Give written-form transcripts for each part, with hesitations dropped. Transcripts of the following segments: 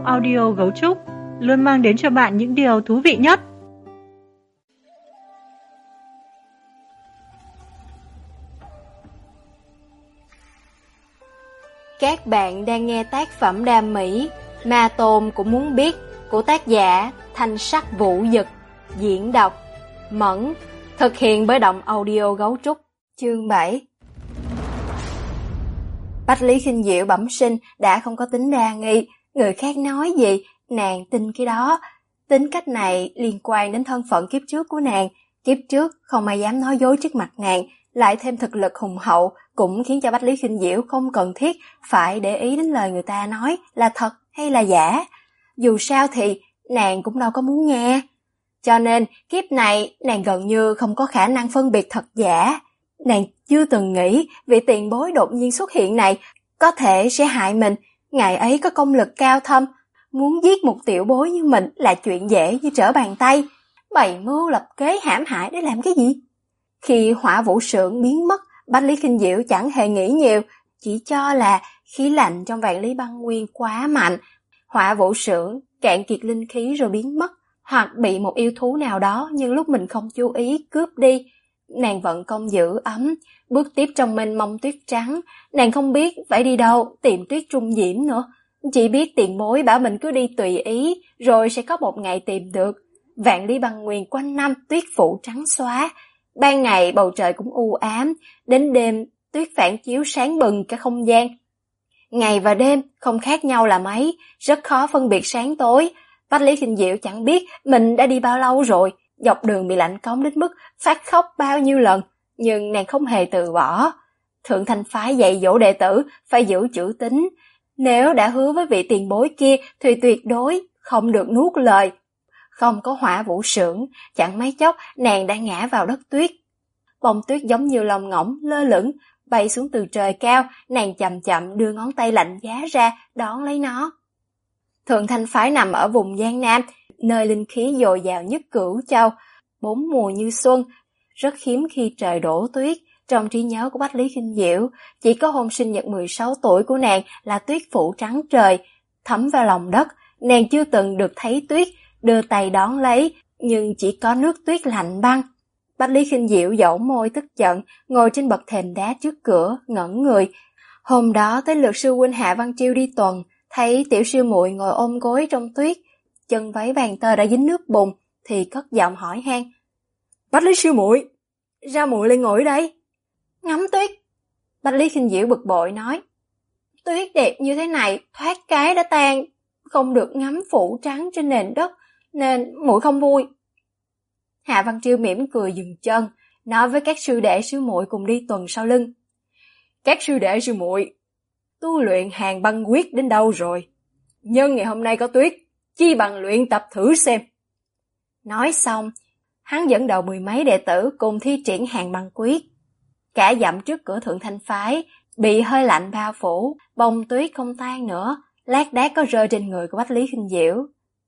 audio Gấu Trúc luôn mang đến cho bạn những điều thú vị nhất. Các bạn đang nghe tác phẩm đam mỹ Ma Tôn Cũng Muốn Biết của tác giả Thanh Sắc Vũ Dực, diễn đọc Mẫn, thực hiện bởi Động Audio Gấu Trúc. Chương 7. Bách Lý Khinh Diệu bẩm sinh đã không có tính đa nghi, người khác nói gì nàng tin cái đó. Tính cách này liên quan đến thân phận kiếp trước của nàng, kiếp trước không ai dám nói dối trước mặt nàng, lại thêm thực lực hùng hậu cũng khiến cho Bách Lý Khinh Diệu không cần thiết phải để ý đến lời người ta nói là thật hay là giả. Dù sao thì nàng cũng đâu có muốn nghe. Cho nên kiếp này nàng gần như không có khả năng phân biệt thật giả. Nàng chưa từng nghĩ vị tiền bối đột nhiên xuất hiện này có thể sẽ hại mình. Ngài ấy có công lực cao thâm, muốn giết một tiểu bối như mình là chuyện dễ như trở bàn tay. Bày mưu lập kế hãm hại để làm cái gì? Khi Hỏa Vũ Sưởng biến mất, Bách Lý Khinh Diệu chẳng hề nghĩ nhiều, chỉ cho là khí lạnh trong Vạn Lý Băng Nguyên quá mạnh. Hỏa Vũ Sưởng cạn kiệt linh khí rồi biến mất, hoặc bị một yêu thú nào đó nhưng lúc mình không chú ý cướp đi. Nàng vận công giữ ấm, bước tiếp trong mênh mông tuyết trắng. Nàng không biết phải đi đâu tìm Tuyết Trung Diễm nữa, chỉ biết tiền bối bảo mình cứ đi tùy ý, rồi sẽ có một ngày tìm được. Vạn Lý Băng Nguyên quanh năm tuyết phủ trắng xóa, ban ngày bầu trời cũng u ám, đến đêm tuyết phản chiếu sáng bừng cả không gian. Ngày và đêm không khác nhau là mấy, rất khó phân biệt sáng tối. Bách Lý Khinh Diệu chẳng biết mình đã đi bao lâu rồi, dọc đường bị lạnh cóng đến mức phát khóc bao nhiêu lần, nhưng nàng không hề từ bỏ. Thượng Thanh Phái dạy dỗ đệ tử phải giữ chữ tín, nếu đã hứa với vị tiền bối kia thì tuyệt đối không được nuốt lời. Không có Hỏa Vũ Sưởng, chẳng mấy chốc nàng đã ngã vào đất tuyết. Bông tuyết giống như lông ngỗng lơ lửng bay xuống từ trời cao, nàng chậm chậm đưa ngón tay lạnh giá ra đón lấy nó. Thượng Thanh Phái nằm ở vùng Giang Nam, nơi linh khí dồi dào nhất Cửu Châu, bốn mùa như xuân, rất hiếm khi trời đổ tuyết. Trong trí nhớ của Bách Lý Khinh Diệu, chỉ có hôm sinh nhật 16 tuổi của nàng là tuyết phủ trắng trời, thấm vào lòng đất. Nàng chưa từng được thấy tuyết, đưa tay đón lấy, nhưng chỉ có nước tuyết lạnh băng. Bách Lý Khinh Diệu dẫu môi tức giận, ngồi trên bậc thềm đá trước cửa, ngẩn người. Hôm đó tới lượt sư huynh Hạ Văn Chiêu đi tuần, thấy tiểu sư muội ngồi ôm gối trong tuyết, chân váy vàng tơ đã dính nước bùn, thì cất giọng hỏi han: "Bách Lý sư muội, sao muội lại ngồi ở đây?" "Ngắm tuyết." Bách Lý Khinh Diệu bực bội nói: "Tuyết đẹp như thế này, thoát cái đã tan, không được ngắm phủ trắng trên nền đất, nên muội không vui." Hạ Văn Chiêu mỉm cười dừng chân, nói với các sư đệ sư muội cùng đi tuần sau lưng: "Các sư đệ sư muội, tu luyện Hàn Băng Quyết đến đâu rồi? Nhân ngày hôm nay có tuyết, chi bằng luyện tập thử xem." Nói xong, hắn dẫn đầu mười mấy đệ tử cùng thi triển Hàn Băng Quyết. Cả dặm trước cửa Thượng Thanh Phái bị hơi lạnh bao phủ, bông tuyết không tan nữa, lác đác có rơi trên người của Bách Lý Khinh Diệu.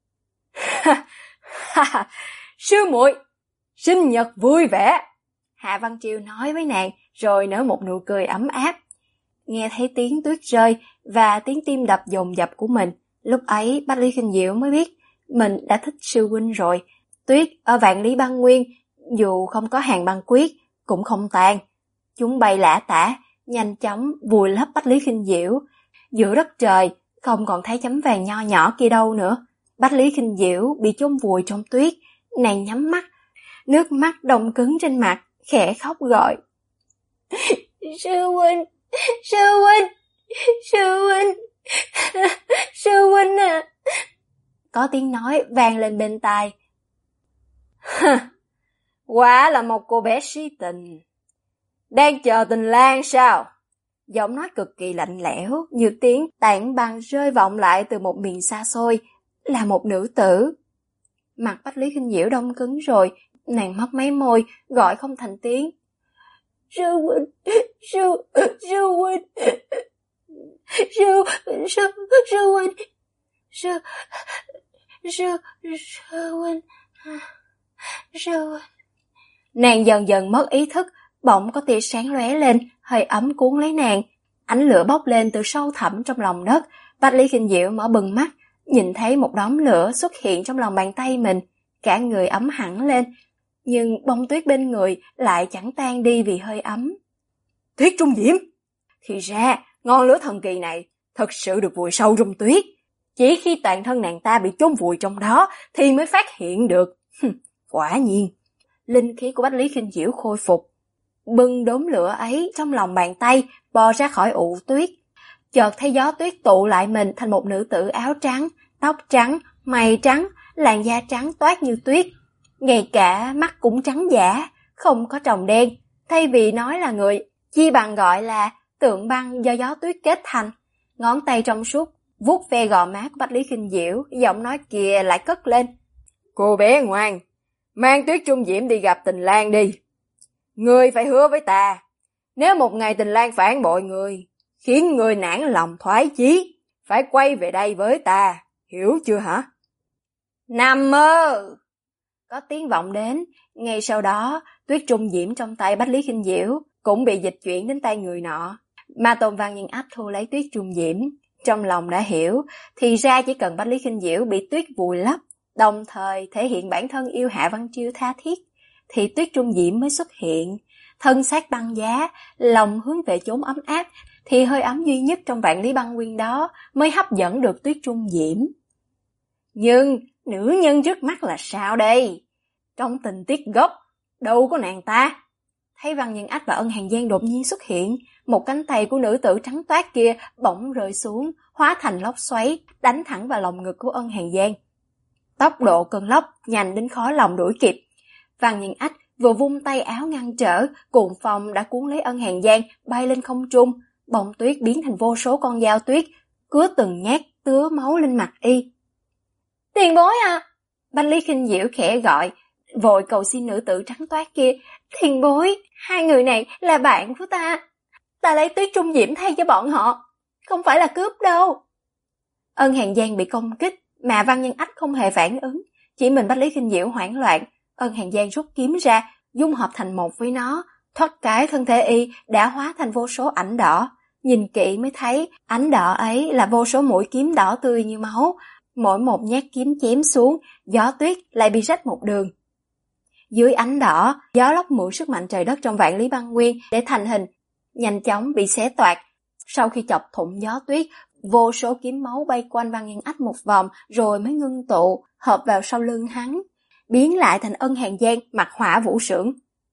"Sư muội, sinh nhật vui vẻ." Hạ Văn Chiêu nói với nàng, rồi nở một nụ cười ấm áp. Nghe thấy tiếng tuyết rơi và tiếng tim đập dồn dập của mình, lúc ấy Bách Lý Khinh Diệu mới biết mình đã thích sư huynh rồi. Tuyết ở Vạn Lý Băng Nguyên, dù không có Hàn Băng Quyết, cũng không tan. Chúng bay lả tả, nhanh chóng vùi lấp Bách Lý Khinh Diệu. Giữa đất trời, không còn thấy chấm vàng nho nhỏ kia đâu nữa. Bách Lý Khinh Diệu bị chôn vùi trong tuyết, nàng nhắm mắt, nước mắt đông cứng trên mặt, khẽ khóc gọi: "Sư huynh, sư huynh, sư huynh, sư huynh à." Có tiếng nói vang lên bên tai: "Quả là một cô bé si tình. Đang chờ tình lang sao?" Giọng nói cực kỳ lạnh lẽo, như tiếng tảng băng rơi vọng lại từ một miền xa xôi, là một nữ tử. Mặt Bách Lý Khinh Diệu đông cứng rồi, nàng mấp máy môi, gọi không thành tiếng: "Sư huynh, sư huynh, sư huynh, sư huynh." Nàng dần dần mất ý thức, bỗng có tia sáng lóe lên, hơi ấm cuốn lấy nàng. Ánh lửa bốc lên từ sâu thẳm trong lòng đất. Bách Lý Khinh Diệu mở bừng mắt, nhìn thấy một đốm lửa xuất hiện trong lòng bàn tay mình, cả người ấm hẳn lên, nhưng bông tuyết bên người lại chẳng tan đi vì hơi ấm. Tuyết trung diễm! Thì ra, ngọn lửa thần kỳ này thật sự được vùi sâu trong tuyết. Chỉ khi toàn thân nàng ta bị chôn vùi trong đó thì mới phát hiện được. Quả nhiên, linh khí của Bách Lý Khinh Diễu khôi phục. Bưng đốm lửa ấy trong lòng bàn tay, bò ra khỏi ụ tuyết. Chợt thấy gió tuyết tụ lại mình thành một nữ tử áo trắng, tóc trắng, mày trắng, làn da trắng toát như tuyết. Ngay cả mắt cũng trắng giả, không có tròng đen. Thay vì nói là người, chi bằng gọi là tượng băng do gió tuyết kết thành. Ngón tay trong suốt vuốt ve gò má của Bách Lý Khinh Diễu, giọng nói kia lại cất lên. Cô bé ngoan, mang Tuyết Trung Diễm đi gặp Tình Lang đi. Ngươi phải hứa với ta, nếu một ngày Tình Lang phản bội ngươi, khiến ngươi nản lòng thoái chí, phải quay về đây với ta, hiểu chưa hả? Nằm mơ! Có tiếng vọng đến, ngay sau đó, Tuyết Trung Diễm trong tay Bách Lý Khinh Diễu cũng bị dịch chuyển đến tay người nọ. Ma Tôn Văn Nhân Ách thu lấy Tuyết Trung Diễm, trong lòng đã hiểu, thì ra chỉ cần Bách Lý Khinh Diễu bị tuyết vùi lấp, đồng thời thể hiện bản thân yêu Hạ Văn Chiêu tha thiết, thì Tuyết Trung Diễm mới xuất hiện. Thân xác băng giá, lòng hướng về chốn ấm áp, thì hơi ấm duy nhất trong vạn lý băng nguyên đó mới hấp dẫn được Tuyết Trung Diễm. Nhưng nữ nhân trước mắt là sao đây? Trong tình tiết gốc, đâu có nàng ta? Thấy Văn Nhân Ách và Ân Hàn Giang đột nhiên xuất hiện, một cánh tay của nữ tử trắng toát kia bỗng rơi xuống, hóa thành lốc xoáy, đánh thẳng vào lồng ngực của Ân Hàn Giang. Tốc độ cơn lốc nhanh đến khó lòng đuổi kịp. Văn Nhân Ách vừa vung tay áo ngăn trở, cuồng phong đã cuốn lấy Ân Hàn Giang bay lên không trung, bông tuyết biến thành vô số con dao tuyết, cứa từng nhát tứa máu lên mặt y. Tiền bối à! Bách Lý Khinh Diễu khẽ gọi, vội cầu xin nữ tử trắng toát kia. Tiền bối, hai người này là bạn của ta. Ta lấy Tuyết Trung Diễm thay cho bọn họ, không phải là cướp đâu. Ân Hàn Giang bị công kích, mà Văn Nhân Ách không hề phản ứng, chỉ mình Bách Lý Khinh Diễu hoảng loạn. Ân Hàn Giang rút kiếm ra, dung hợp thành một với nó, thoát cái thân thể y đã hóa thành vô số ảnh đỏ. Nhìn kỹ mới thấy, ánh đỏ ấy là vô số mũi kiếm đỏ tươi như máu. Mỗi một nhát kiếm chém xuống, gió tuyết lại bị rách một đường. Dưới ánh đỏ, gió lốc mượn sức mạnh trời đất trong vạn lý băng nguyên để thành hình, nhanh chóng bị xé toạc. Sau khi chọc thủng gió tuyết, vô số kiếm máu bay quanh Văn Nhân Ách một vòng rồi mới ngưng tụ, hợp vào sau lưng hắn, biến lại thành Ân Hàn Giang mặc hỏa vũ sưởng.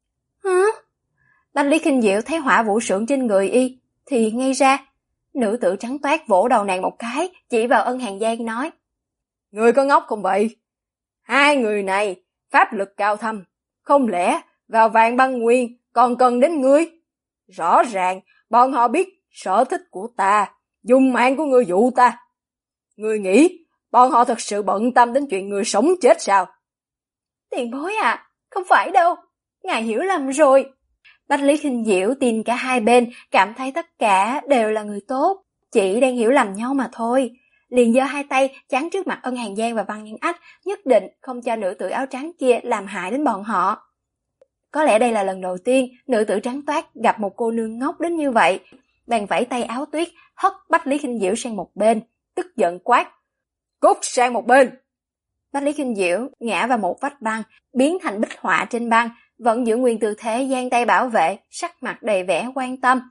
Hả? Bách Lý Khinh Diễu thấy hỏa vũ sưởng trên người y thì ngây ra. Nữ tử trắng toát vỗ đầu nàng một cái, chỉ vào Ân Hàn Giang nói: Ngươi có ngốc không vậy? Hai người này pháp lực cao thâm, không lẽ vào vạn băng nguyên còn cần đến ngươi? Rõ ràng bọn họ biết sở thích của ta, dùng mạng của ngươi dụ ta. Ngươi nghĩ bọn họ thật sự bận tâm đến chuyện ngươi sống chết sao? Tiền bối à, không phải đâu, ngài hiểu lầm rồi. Bách Lý Khinh Diễu tin cả hai bên, cảm thấy tất cả đều là người tốt, chỉ đang hiểu lầm nhau mà thôi. Liền giơ hai tay chắn trước mặt Ân Hàn Giang và Văn Nhân Ách, nhất định không cho nữ tử áo trắng kia làm hại đến bọn họ. Có lẽ đây là lần đầu tiên nữ tử trắng toát gặp một cô nương ngốc đến như vậy. Bèn vẫy tay áo tuyết, hất Bách Lý Khinh Diễu sang một bên, tức giận quát: Cút sang một bên! Bách Lý Khinh Diễu ngã vào một vách băng, biến thành bích họa trên băng, vẫn giữ nguyên tư thế giang tay bảo vệ, sắc mặt đầy vẻ quan tâm.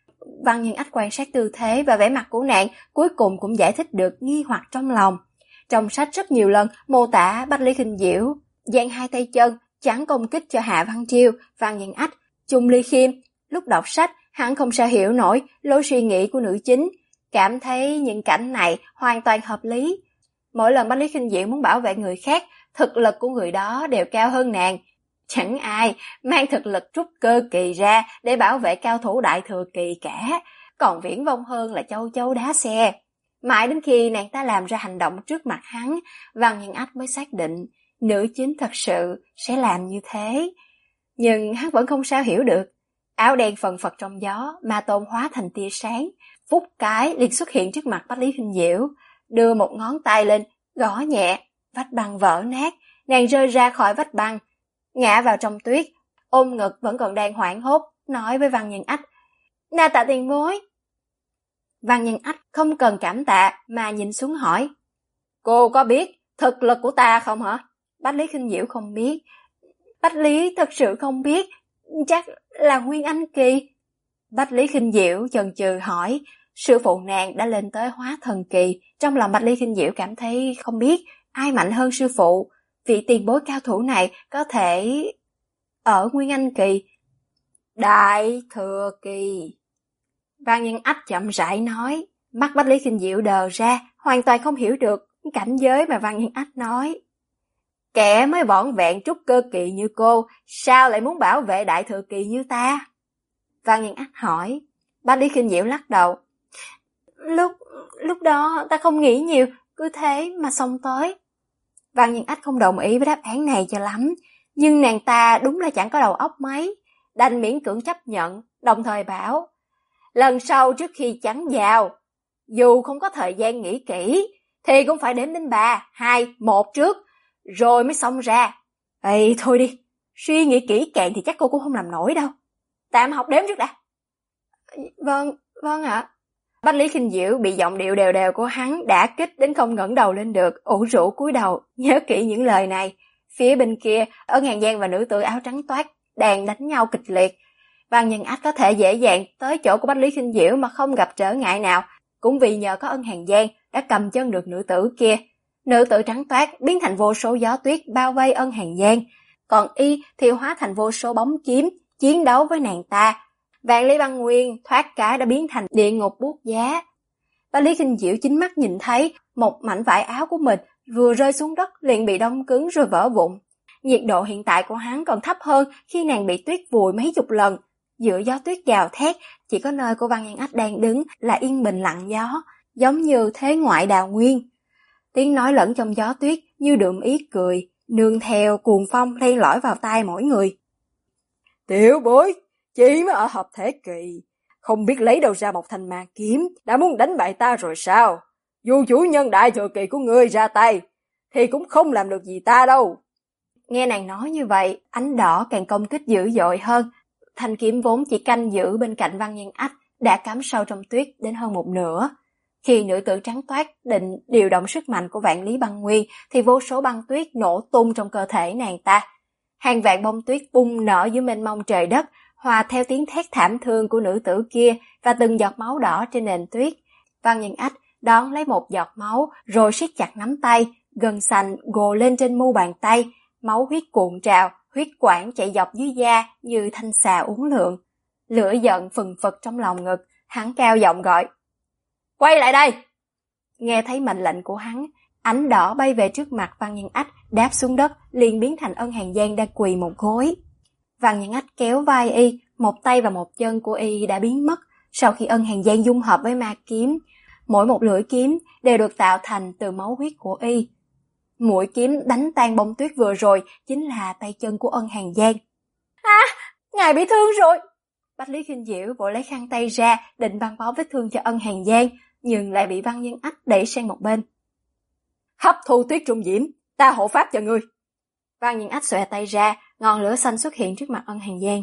Văn Nhân Ách quan sát tư thế và vẻ mặt của nàng, cuối cùng cũng giải thích được nghi hoặc trong lòng. Trong sách rất nhiều lần mô tả Bách Lý Khinh Diễu giang hai tay chân chắn công kích cho Hạ Văn Chiêu, Văn Nhân Ách, Chung Ly Khiêm. Lúc đọc sách, hắn không sao hiểu nổi lối suy nghĩ của nữ chính, cảm thấy những cảnh này hoàn toàn hợp lý. Mỗi lần Bách Lý Khinh Diễu muốn bảo vệ người khác, thực lực của người đó đều cao hơn nàng. Chẳng ai mang thực lực trúc cơ kỳ ra để bảo vệ cao thủ đại thừa kỳ cả, còn viển vông hơn là châu chấu đá xe. Mãi đến khi nàng ta làm ra hành động trước mặt hắn, Văn Nhân Ách mới xác định nữ chính thật sự sẽ làm như thế. Nhưng hắn vẫn không sao hiểu được. Áo đen phần phật trong gió, ma tôn hóa thành tia sáng, phút cái liền xuất hiện trước mặt Bách Lý Khinh Diễu, đưa một ngón tay lên, gõ nhẹ, vách băng vỡ nát, nàng rơi ra khỏi vách băng, ngã vào trong tuyết, ôm ngực vẫn còn đang hoảng hốt, nói với Văn Nhân Ách: "Na tạ tiền bối." Văn Nhân Ách không cần cảm tạ mà nhìn xuống hỏi: Cô có biết thực lực của ta không hả? Bách Lý Khinh Diễu không biết. Bách Lý thật sự không biết, chắc là Nguyên Anh kỳ. Bách Lý Khinh Diễu chần chừ hỏi, sư phụ nàng đã lên tới hóa thần kỳ. Trong lòng Bách Lý Khinh Diễu cảm thấy không biết ai mạnh hơn sư phụ. Vị tiền bối cao thủ này có thể ở Nguyên Anh kỳ. Đại thừa kỳ. Văn Nhân Ách chậm rãi nói. Mắt Bách Lý Khinh Diễu đờ ra, hoàn toàn không hiểu được cảnh giới mà Văn Nhân Ách nói. Kẻ mới vỏn vẹn trúc cơ kỳ như cô, sao lại muốn bảo vệ đại thừa kỳ như ta? Văn Nhân Ách hỏi. Bách Lý Khinh Diễu lắc đầu. Lúc đó ta không nghĩ nhiều, cứ thế mà xông tới. Văn Nhân Ách không đồng ý với đáp án này cho lắm, nhưng nàng ta đúng là chẳng có đầu óc mấy, đành miễn cưỡng chấp nhận, đồng thời bảo, lần sau trước khi chắn vào, dù không có thời gian nghĩ kỹ, thì cũng phải đếm đến 3, 2, 1 trước, rồi mới xông ra. Ê, thôi đi, suy nghĩ kỹ càng thì chắc cô cũng không làm nổi đâu. Tạm học đếm trước đã. Vâng ạ. Bách Lý Khinh Diễu bị giọng điệu đều đều của hắn đả kích đến không ngẩng đầu lên được, ủ rũ cúi đầu, nhớ kỹ những lời này. Phía bên kia, Ân Hàn Giang và nữ tử áo trắng toát đang đánh nhau kịch liệt. Văn Nhân Ách có thể dễ dàng tới chỗ của Bách Lý Khinh Diễu mà không gặp trở ngại nào, cũng vì nhờ có Ân Hàn Giang đã cầm chân được nữ tử kia. Nữ tử trắng toát biến thành vô số gió tuyết bao vây Ân Hàn Giang, còn y thì hóa thành vô số bóng kiếm chiến đấu với nàng ta. Vạn Lý Băng Nguyên thoát cái đã biến thành địa ngục buốt giá. Bách Lý Khinh Diễu chính mắt nhìn thấy một mảnh vải áo của mình vừa rơi xuống đất liền bị đông cứng rồi vỡ vụn. Nhiệt độ hiện tại của hắn còn thấp hơn khi nàng bị tuyết vùi mấy chục lần. Giữa gió tuyết gào thét, chỉ có nơi của Văn Nhân Ách đang đứng là yên bình lặng gió, giống như thế ngoại đào nguyên. Tiếng nói lẫn trong gió tuyết như đượm ý cười, nương theo cuồng phong len lỏi vào tai mỗi người. Tiểu bối, chỉ mới ở hợp thể kỳ, không biết lấy đâu ra một thanh ma kiếm, đã muốn đánh bại ta rồi sao? Dù chủ nhân đại thừa kỳ của ngươi ra tay, thì cũng không làm được gì ta đâu. Nghe nàng nói như vậy, ánh đỏ càng công kích dữ dội hơn. Thanh kiếm vốn chỉ canh giữ bên cạnh Văn Nhân Ách đã cắm sâu trong tuyết đến hơn một nửa. Khi nữ tử trắng toát định điều động sức mạnh của Vạn Lý Băng Nguyên thì vô số băng tuyết nổ tung trong cơ thể nàng ta. Hàng vạn bông tuyết bung nở dưới mênh mông trời đất, hòa theo tiếng thét thảm thương của nữ tử kia và từng giọt máu đỏ trên nền tuyết. Văn Nhân Ách đón lấy một giọt máu rồi siết chặt nắm tay, gân xanh gồ lên trên mu bàn tay, máu huyết cuộn trào, huyết quản chạy dọc dưới da như thanh xà uốn lượn. Lửa giận phừng phực trong lòng ngực, hắn cao giọng gọi. Quay lại đây! Nghe thấy mệnh lệnh của hắn, ánh đỏ bay về trước mặt Văn Nhân Ách, đáp xuống đất, liền biến thành Ân Hàn Giang đang quỳ một gối. Văn Nhân Ách kéo vai y, một tay và một chân của y đã biến mất. Sau khi Ân Hàn Giang dung hợp với ma kiếm, mỗi một lưỡi kiếm đều được tạo thành từ máu huyết của y. Mũi kiếm đánh tan bông tuyết vừa rồi chính là tay chân của Ân Hàn Giang. Ngài bị thương rồi! Bách Lý Khinh Diễu vội lấy khăn tay ra định băng bó vết thương cho Ân Hàn Giang, nhưng lại bị Văn Nhân Ách đẩy sang một bên. Hấp thu tuyết trung diễm, ta hộ pháp cho ngươi. Văn Nhân Ách xòe tay ra, ngọn lửa xanh xuất hiện trước mặt Ân Hàn Giang.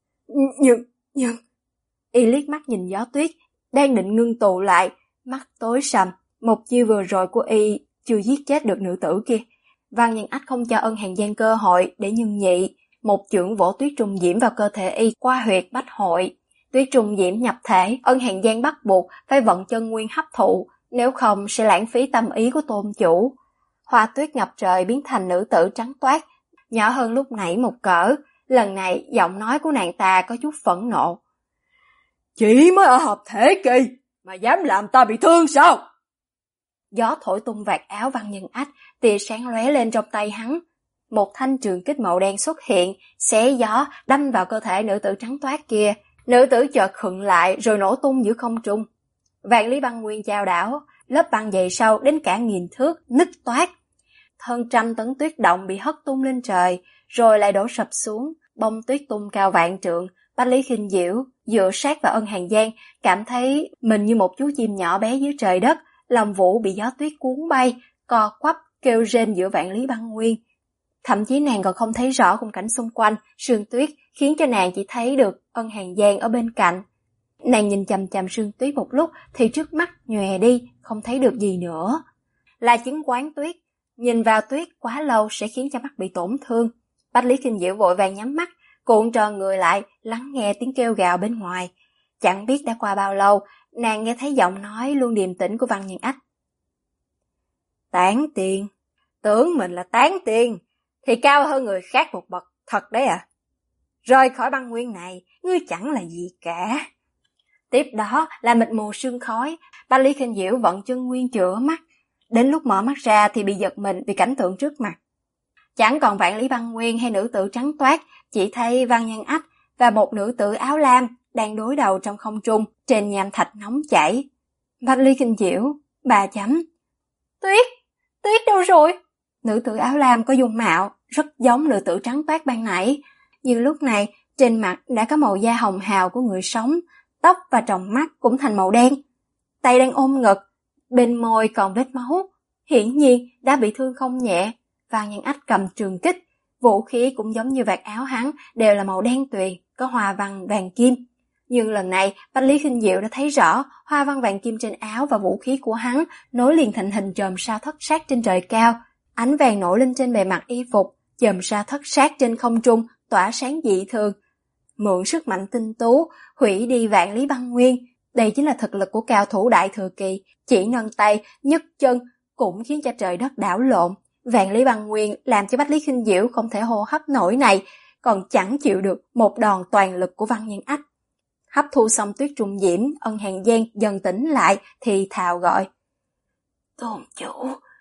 Nhưng... Y liếc mắt nhìn gió tuyết, đang định ngưng tụ lại, mắt tối sầm, một chiêu vừa rồi của y chưa giết chết được nữ tử kia. Văn Nhân Ách không cho Ân Hàn Giang cơ hội để nhường nhị, một chưởng vỗ tuyết trùng diễm vào cơ thể y qua huyệt bách hội. Tuyết trùng diễm nhập thể, Ân Hàn Giang bắt buộc phải vận chân nguyên hấp thụ, nếu không sẽ lãng phí tâm ý của tôn chủ. Hoa tuyết ngập trời biến thành nữ tử trắng toát, nhỏ hơn lúc nãy một cỡ. Lần này giọng nói của nàng ta có chút phẫn nộ. Chỉ mới ở hợp thể kỳ mà dám làm ta bị thương sao? Gió thổi tung vạt áo Văn Nhân Ách, tia sáng lóe lên trong tay hắn. Một thanh trường kích màu đen xuất hiện, xé gió đâm vào cơ thể nữ tử trắng toát kia. Nữ tử chợt khựng lại rồi nổ tung giữa không trung. Vạn Lý Băng Nguyên chao đảo, lớp băng dày sâu đến cả 1000 thước nứt toát. Hơn 100 tấn tuyết động bị hất tung lên trời, rồi lại đổ sập xuống, bông tuyết tung cao vạn trượng. Bách Lý Khinh Diễu dựa sát vào Ân Hàn Giang, cảm thấy mình như một chú chim nhỏ bé dưới trời đất, lòng vũ bị gió tuyết cuốn bay, co quắp kêu rên giữa Vạn Lý Băng Nguyên. Thậm chí nàng còn không thấy rõ khung cảnh xung quanh, sương tuyết khiến cho nàng chỉ thấy được Ân Hàn Giang ở bên cạnh. Nàng nhìn chằm chằm sương tuyết một lúc thì trước mắt nhòe đi, không thấy được gì nữa. là chứng quán tuyết. Nhìn vào tuyết quá lâu sẽ khiến cho mắt bị tổn thương. Bách Lý Kinh Diệu vội vàng nhắm mắt, cuộn tròn người lại, lắng nghe tiếng kêu gào bên ngoài. Chẳng biết đã qua bao lâu, nàng nghe thấy giọng nói luôn điềm tĩnh của Văn Nhân Ách. Tán tiên, tưởng mình là tán tiên, thì cao hơn người khác một bậc, thật đấy à? Rời khỏi băng nguyên này, ngươi chẳng là gì cả. Tiếp đó là mịt mù sương khói, Bách Lý Kinh Diệu vận chân nguyên chữa mắt. Đến lúc mở mắt ra thì bị giật mình vì cảnh tượng trước mặt. Chẳng còn vạn lý băng nguyên hay nữ tử trắng toát, chỉ thấy Văn Nhân Ách và một nữ tử áo lam đang đối đầu trong không trung trên nham thạch nóng chảy. Bách Lý Kinh Diệu, 3 chấm. Tuyết, Tuyết đâu rồi? Nữ tử áo lam có dung mạo rất giống nữ tử trắng toát ban nãy, nhưng lúc này trên mặt đã có màu da hồng hào của người sống, tóc và tròng mắt cũng thành màu đen. Tay đang ôm ngực, bên môi còn vết máu, hiển nhiên đã bị thương không nhẹ. Văn Nhân Ách cầm trường kích, vũ khí cũng giống như vạt áo hắn, đều là màu đen tuyền, có hoa văn vàng kim. Nhưng lần này, Bách Lý Kinh Diệu đã thấy rõ hoa văn vàng kim trên áo và vũ khí của hắn nối liền thành hình chòm sao thất sát trên trời cao. Ánh vàng nổi lên trên bề mặt y phục, chòm sao thất sát trên không trung tỏa sáng dị thường. Mượn sức mạnh tinh tú, hủy đi vạn lý băng nguyên. Đây chính là thực lực của cao thủ đại thừa kỳ, chỉ nâng tay, nhấc chân cũng khiến cho trời đất đảo lộn. Vạn lý băng nguyên làm cho Bách Lý Kinh Diệu không thể hô hấp nổi này, còn chẳng chịu được một đòn toàn lực của Văn Nhân Ách. Hấp thu xong tuyết trùng diễm, Ân Hàn Giang dần tỉnh lại thì thào gọi. Tôn chủ,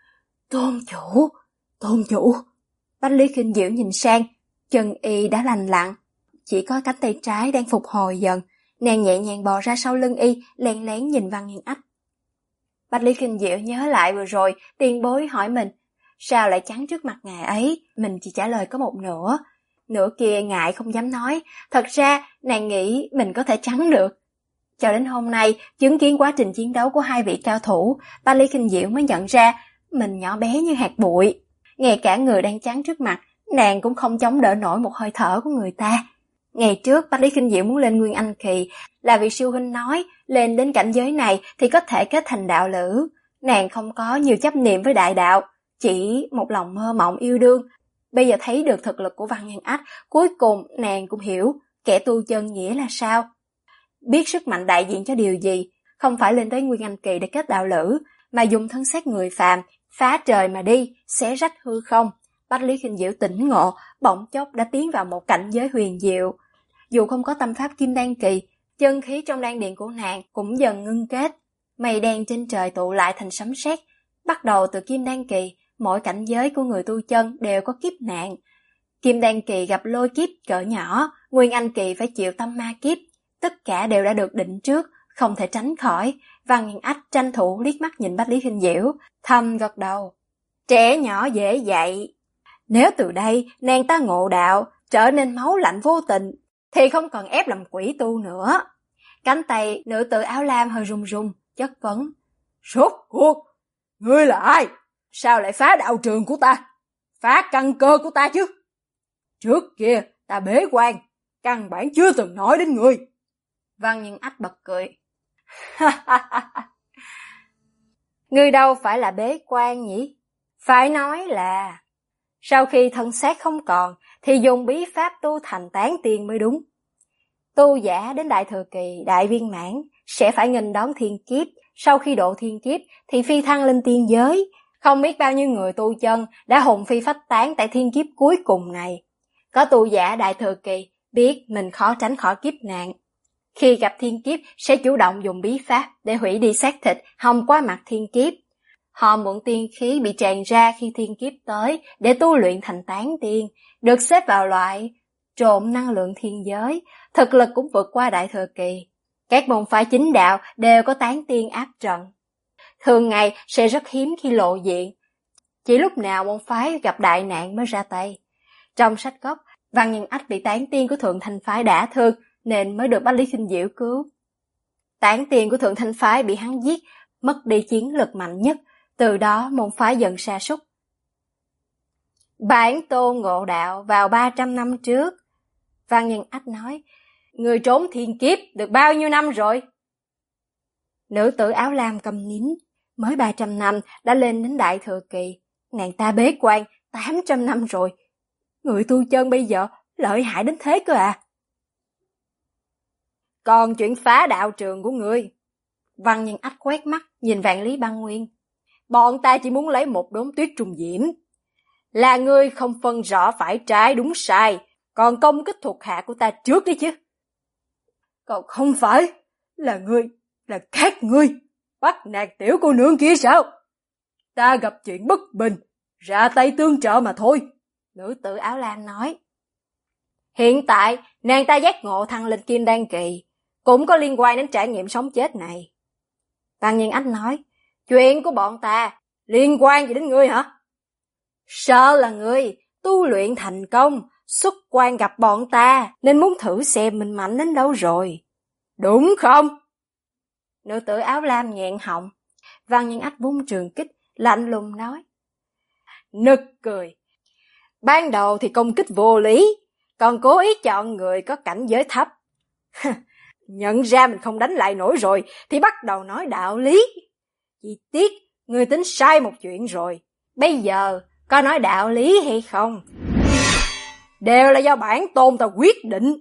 tôn chủ, tôn chủ. Bách Lý Kinh Diệu nhìn sang, chân y đã lành lặn, chỉ có cánh tay trái đang phục hồi dần. Nàng nhẹ nhàng bò ra sau lưng y, lén lén nhìn Văn Nhân Ách. Bách Lý Kinh Diệu nhớ lại vừa rồi, tiền bối hỏi mình, sao lại chắn trước mặt ngài ấy, mình chỉ trả lời có một nửa. Nửa kia ngại không dám nói, thật ra nàng nghĩ mình có thể chắn được. Cho đến hôm nay, chứng kiến quá trình chiến đấu của hai vị cao thủ, Bách Lý Kinh Diệu mới nhận ra mình nhỏ bé như hạt bụi. Ngay cả người đang chắn trước mặt, nàng cũng không chống đỡ nổi một hơi thở của người ta. Ngày trước, Bách Lý Kinh Diệu muốn lên Nguyên Anh Kỳ, là vì sư huynh nói, lên đến cảnh giới này thì có thể kết thành đạo lữ. Nàng không có nhiều chấp niệm với đại đạo, chỉ một lòng mơ mộng yêu đương. Bây giờ thấy được thực lực của Văn Nhân Ách, cuối cùng nàng cũng hiểu kẻ tu chân nghĩa là sao. Biết sức mạnh đại diện cho điều gì, không phải lên tới Nguyên Anh Kỳ để kết đạo lữ, mà dùng thân xác người phàm, phá trời mà đi, xé rách hư không. Bách Lý Kinh Diệu tỉnh ngộ, bỗng chốc đã tiến vào một cảnh giới huyền diệu. Dù không có tâm pháp Kim Đan Kỳ, chân khí trong đan điền của nàng cũng dần ngưng kết. Mây đen trên trời tụ lại thành sấm sét. Bắt đầu từ Kim Đan Kỳ, mỗi cảnh giới của người tu chân đều có kiếp nạn. Kim Đan Kỳ gặp lôi kiếp cỡ nhỏ, Nguyên Anh Kỳ phải chịu tâm ma kiếp. Tất cả đều đã được định trước, không thể tránh khỏi. Văn Nhân Ách tranh thủ liếc mắt nhìn Bách Lý Kinh Diệu, thầm gật đầu. Trẻ nhỏ dễ dạy. Nếu từ đây nàng ta ngộ đạo, trở nên máu lạnh vô tình, thì không còn ép làm quỷ tu nữa. Cánh tay nữ tử áo lam hơi run run, chất vấn. Rốt cuộc, ngươi là ai? Sao lại phá đạo trường của ta? Phá căn cơ của ta chứ? Trước kia ta bế quan, căn bản chưa từng nói đến ngươi. Văn Nhân Ách bật cười. Ngươi đâu phải là bế quan nhỉ? Phải nói là sau khi thân xác không còn thì dùng bí pháp tu thành tán tiên mới đúng. Tu giả đến đại thừa kỳ, đại viên mãn sẽ phải nghênh đón thiên kiếp, sau khi độ thiên kiếp thì phi thăng lên tiên giới. Không biết bao nhiêu người tu chân đã hồn phi phách tán tại thiên kiếp cuối cùng này. Có tu giả đại thừa kỳ biết mình khó tránh khỏi kiếp nạn. Khi gặp thiên kiếp sẽ chủ động dùng bí pháp để hủy đi xác thịt hòng qua mặt thiên kiếp. Họ mượn tiên khí bị tràn ra khi thiên kiếp tới để tu luyện thành tán tiên, được xếp vào loại trộm năng lượng thiên giới, thực lực cũng vượt qua đại thừa kỳ. Các môn phái chính đạo đều có tán tiên áp trận. Thường ngày sẽ rất hiếm khi lộ diện, chỉ lúc nào môn phái gặp đại nạn mới ra tay. Trong sách gốc, Văn Nhân Ách bị tán tiên của Thượng Thanh phái đả thương nên mới được Bách Lý Kinh Diệu cứu. Tán tiên của Thượng Thanh phái bị hắn giết, mất đi chiến lực mạnh nhất, từ đó môn phái dần sa sút. Bản tôn ngộ đạo vào 300 năm trước. Văn Nhân Ách nói, người trốn thiên kiếp được bao nhiêu năm rồi? Nữ tử áo lam cầm nín, Mới 300 năm đã lên đến đại thừa kỳ, nàng ta bế quan 800 năm rồi. Người tu chân bây giờ lợi hại đến thế cơ à? Còn chuyện phá đạo trường của ngươi? Văn Nhân Ách quét mắt nhìn Vạn Lý Băng Nguyên. Bọn ta chỉ muốn lấy một đốm tuyết trùng diễm. Là ngươi không phân rõ phải trái đúng sai, còn công kích thuộc hạ của ta trước đi chứ. Còn không phải là ngươi, là các ngươi bắt nạt tiểu cô nương kia sao? Ta gặp chuyện bất bình, ra tay tương trợ mà thôi. Nữ tử áo lam nói. Hiện tại, nàng ta giác ngộ thăng lên kim đan kỳ, cũng có liên quan đến trải nghiệm sống chết này. Văn Nhân Ách nói, chuyện của bọn ta liên quan gì đến ngươi hả? Sợ là ngươi tu luyện thành công, xuất quan gặp bọn ta, nên muốn thử xem mình mạnh đến đâu rồi. Đúng không? Nữ tử áo lam nghẹn họng. Văn Nhân Ách vung trường kích, lạnh lùng nói. Nực cười. Ban đầu thì công kích vô lý, còn cố ý chọn người có cảnh giới thấp. Nhận ra mình không đánh lại nổi rồi, thì bắt đầu nói đạo lý. Chỉ tiếc, người tính sai một chuyện rồi. Bây giờ, có nói đạo lý hay không? Đều là do bản tôn ta quyết định.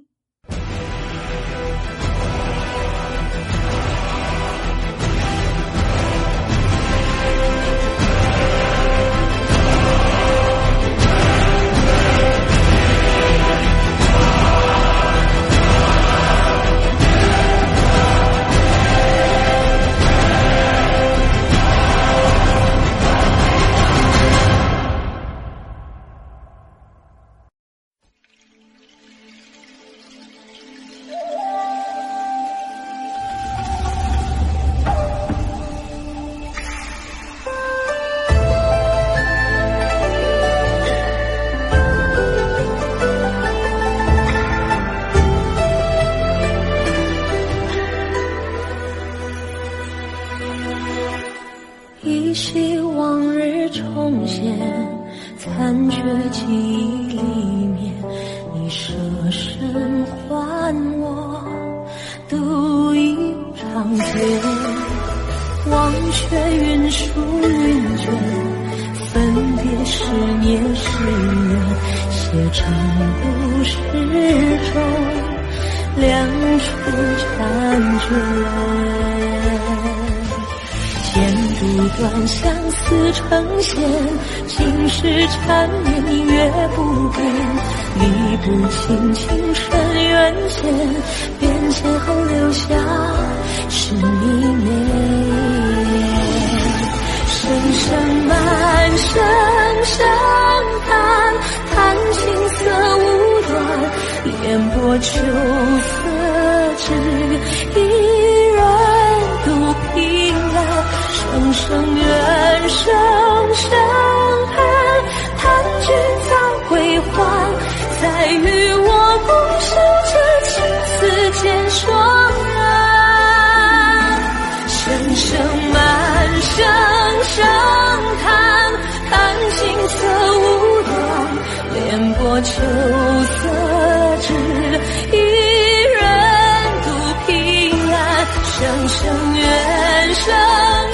轻轻深缘间，变迁后留下是你美。声声满声声叹，叹青涩无端，烟波秋色只一人独凭栏。声声怨，声声恨，叹君早归还，再与我共守这青丝渐霜染。声声满，声声叹，叹青涩无端，莲波秋色只一人独凭栏。声声怨，声